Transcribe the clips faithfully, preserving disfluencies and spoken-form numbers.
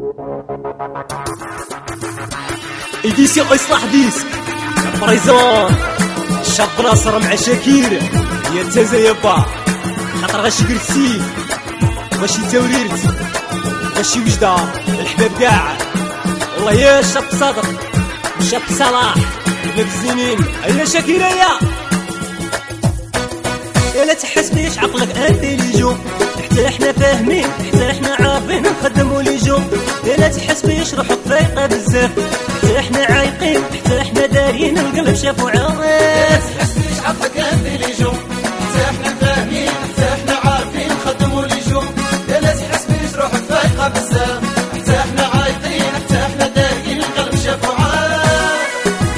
إديسيون إصلاح ديسك بريزون الشاب ناصر مع شاكير يا تازا يابا خاطر غاشي كرسيف ماشي توريرت ماشي وجدة الحباب كاع والله يا شاب صادق شاب صلاح ابن الزينين يا شاكير يا يا لا تحس بيش عقلك انتيليجو حتى احنا فاهمين حتى احنا عارفين نخدمو لي جو يا لا تحس بيش روحك فايقه بزاف حتى احنا عايقين حتى احنا دارين القلب شافو عارف يا لا تحس بيش عقلك انتيليجو حتى احنا فاهمين حتى احنا عارفين نخدمو لي جو يا لا تحس بيش روحك فايقه بزاف حتى احنا عايقين حتى احنا دارين القلب شافو عارف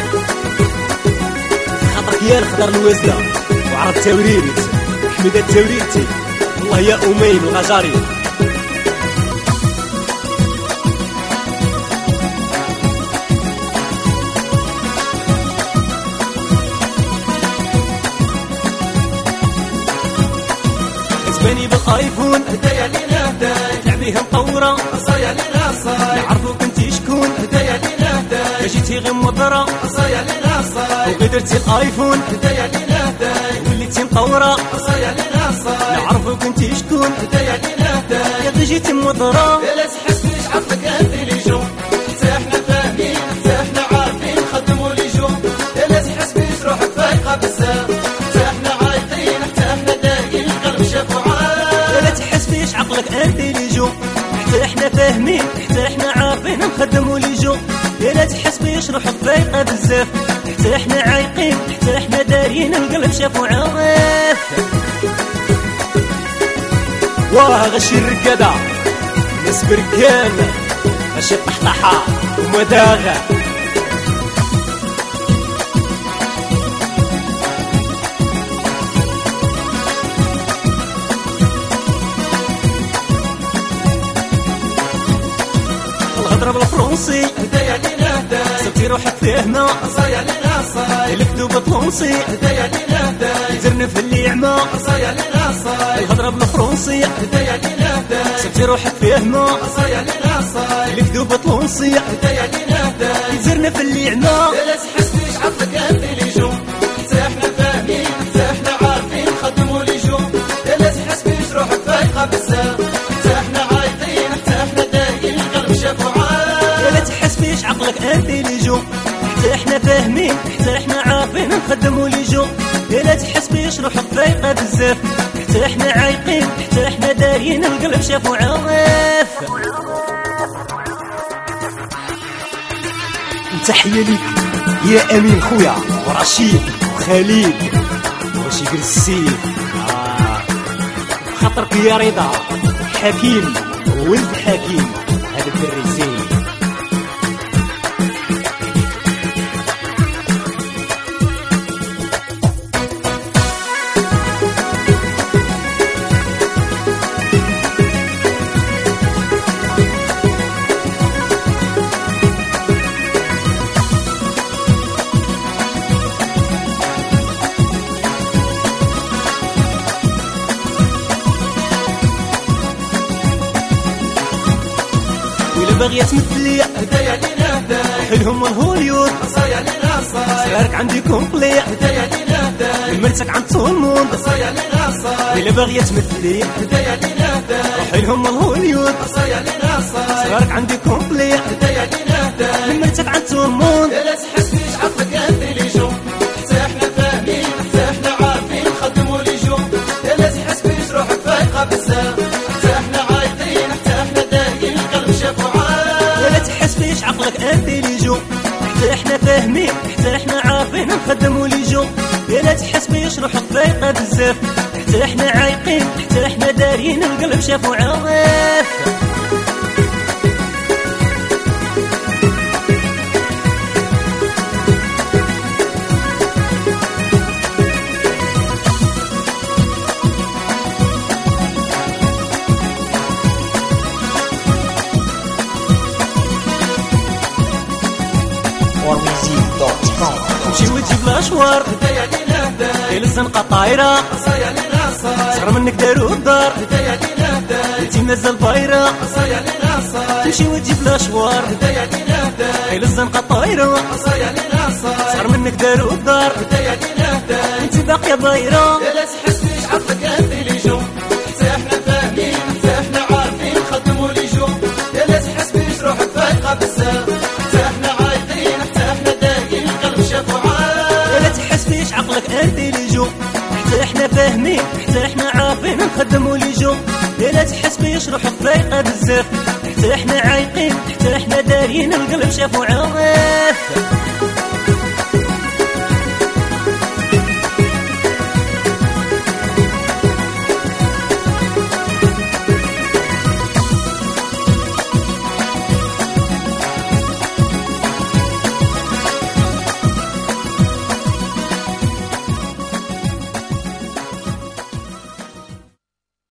خاطرك يا الخضر الوازده وعرض توريرت حميدة توريرتي والله يا أمين الغجاري اسباني بالايفون هدايا لينا هدايا لعبيها مطورة عصايا لينا عصايا نعرفوك انتي شكون هدايا لينا هدايا جيتي غير مضرة عصايا لينا عصايا وقدرتي الايفون هدايا لينا هدايا وليتي مطورة عصايا لينا عصايا نعرفوك انتي شكون هدايا لينا هدايا يا جيتي مضرة يا لا تحس بيش عقلك انتيليجو حتى احنا فاهمين حتى احنا عارفين نخدمو لي جو يا لا تحس بيش روحك فايقه بزاف حتى احنا عايقين حتى احنا دايقين القلب شافو عارف يا لا تحس بيش عقلك انتيليجو حتى احنا فاهمين حتى احنا عارفين نخدمو لي جو يا لا تحس بيش روحك فايقه بزاف حتى احنا عايقين حتى احنا دارين القلب شافو عارف واه غشي الركادة ناس بركان غشي طحطحة ومداغة الهضرة بالفرنسي هدايا لينا هدايا صرتي روحك فاهمة عصايا لينا عصايا الكتب بالفرنسي هدايا لينا هدايا زرنا في اللعمة عصايا لينا عصايا الهضرة بالفرنسي هدايا لينا هدايا صرتي روحك فاهمة عصايا لينا عصايا الكتب بالفرنسي هدايا لينا هدايا زرنا في اللعمة يا لا تحس بيش عقلك انتيليجو حتى احنا فاهمين حتى احنا عارفين نخدمو لي جو يا لا تحس بيش روحك فايقه بزاف حتى احنا عايقين حتى احنا دايقين القلب شافو عارف يا لا تحس بيش عقلك انتيليجو حتى احنا فاهمين حتى احنا عارفين نخدمو لي جو يا لا تحس بيش روحك فايقه بزاف حتى احنا عايقين حتى احنا دارين القلب شافو عارف تحية ليك يا أمين خويا ورشيد وخالد وشي قرسي آه. خاطرك يا رضا حكيم ولد حكيم هذا الدري زين ولا باغية تمثلي هدايا لينا هدايا حلهم من هوليود عصايا لينا عصايا صغارك عندي كومبلي هدايا لينا هدايا مرتك عند طول عصايا لينا عصايا ولا باغية تمثلي هدايا لينا هدايا حلهم من هوليود عصايا لينا عصايا صغارك عندي كومبلي هدايا لينا هدايا مرتك عند طول يا لا تحس بيش عقلك انتيليجو حتى احنا فاهمين حتى احنا عارفين نخدمو لي جو يا لا تحس بيش روحك فايقه بزاف حتى احنا عايقين حتى احنا دايقين القلب شافو عارف يا لا تحس بيش عقلك انتيليجو حتى احنا فاهمين حتى احنا عارفين نخدمو لي جو يا لا تحس بيش روحك فايقه بزاف حتى احنا عايقين حتى احنا دارين القلب شافو عارف تمشي وتجيب الاشوار هدايا لينا هدايا ليل الزنقه طايره عصايا لينا عصايا صغر منك دارو الدار هدايا لينا هدايا انتي مازال بايره عصايا لينا عصايا تمشي وتجيب الاشوار هدايا لينا هدايا خيل الزنقه طايره عصايا لينا عصايا صار منك دار ودار هدايا لينا هدايا انت باقيه بايره يا لا تحس بيش عطلك انتيليجون حتى احنا فاهمين حتى احنا عارفين نخدموا لي جو يا لا تحس بيش روحك فايقه بزاف حتى احنا عايطين حتى احنا دايقين قلب شاف وعاف يا لا تحس فيش عقلك انتيليجون حتى احنا فاهمين حتى احنا عارفين نخدموا لي جو يا لا تحس بيش روحك فايقه بزاف حتى احنا عايقين حتى احنا دارين القلب شاف وعاف